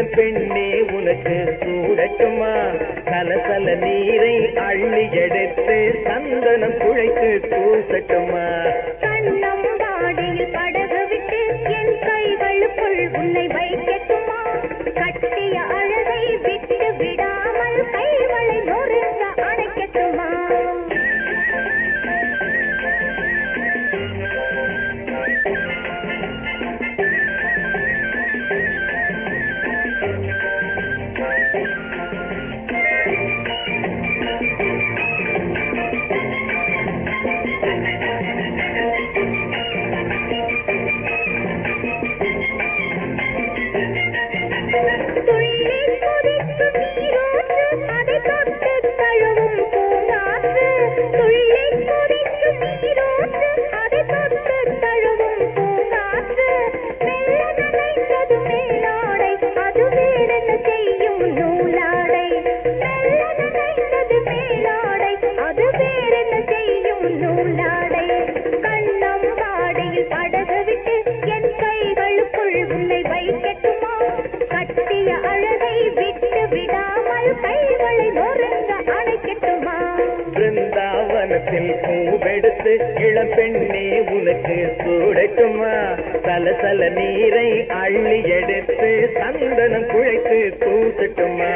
இளம் பெண்ணே உனக்கு சூடட்டுமா கலசல நீரை அள்ளி எடுத்து சந்தனம் குழைத்து பூசட்டுமா கண்ணம் வாடையில் படகு விட்டு என் கைகளுக்குள் உன்னை வைக்கட்டுமா கட்டிய அழகை விட்டு விடாமல் கைகளை நொறுங்க அணைக்கட்டுமா பூவெடுத்து இளம் பெண்ணே உனக்கு சூடட்டுமா சலசல நீரை அள்ளி எடுத்து சந்தனம் குழைத்து பூசட்டுமா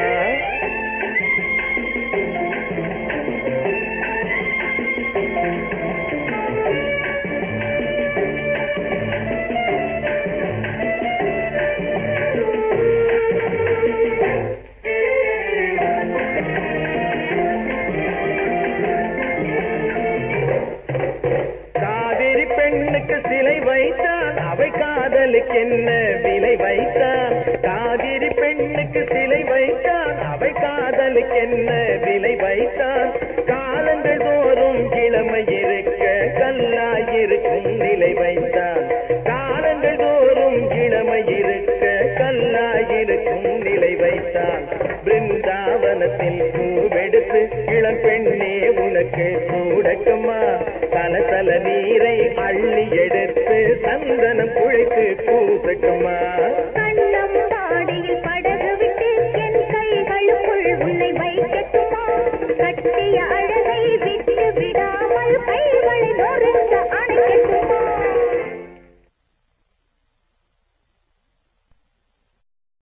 சிலை வைத்தான் அவை காதலுக்கு என்ன விலை வைத்தான் காவிரி பெண்ணுக்கு சிலை வைத்தான் அவை காதலுக்கு என்ன விலை வைத்தான் காலங்கள் தோறும் இளமை இருக்க கல்லாயிருக்கும் நிலை வைத்தான் காலங்கள் தோறும் இளமை இருக்க கல்லாயிருக்கும் நிலை வைத்தான் பிருந்தாவனத்தில் பூவெடுத்து இளம் பெண்ணே உனக்கு சூடட்டுமா கலசல நீரை அள்ளி எடுத்து சந்தனம் குழைத்து பூசட்டுமா கண்ணம் வாடையில் படகு விட்டு என் கைகளுக்குள் உன்னை வைக்கட்டுமா கட்டிய அழகை விட்டு விடாமல் கைகளை நொறுங்க அணை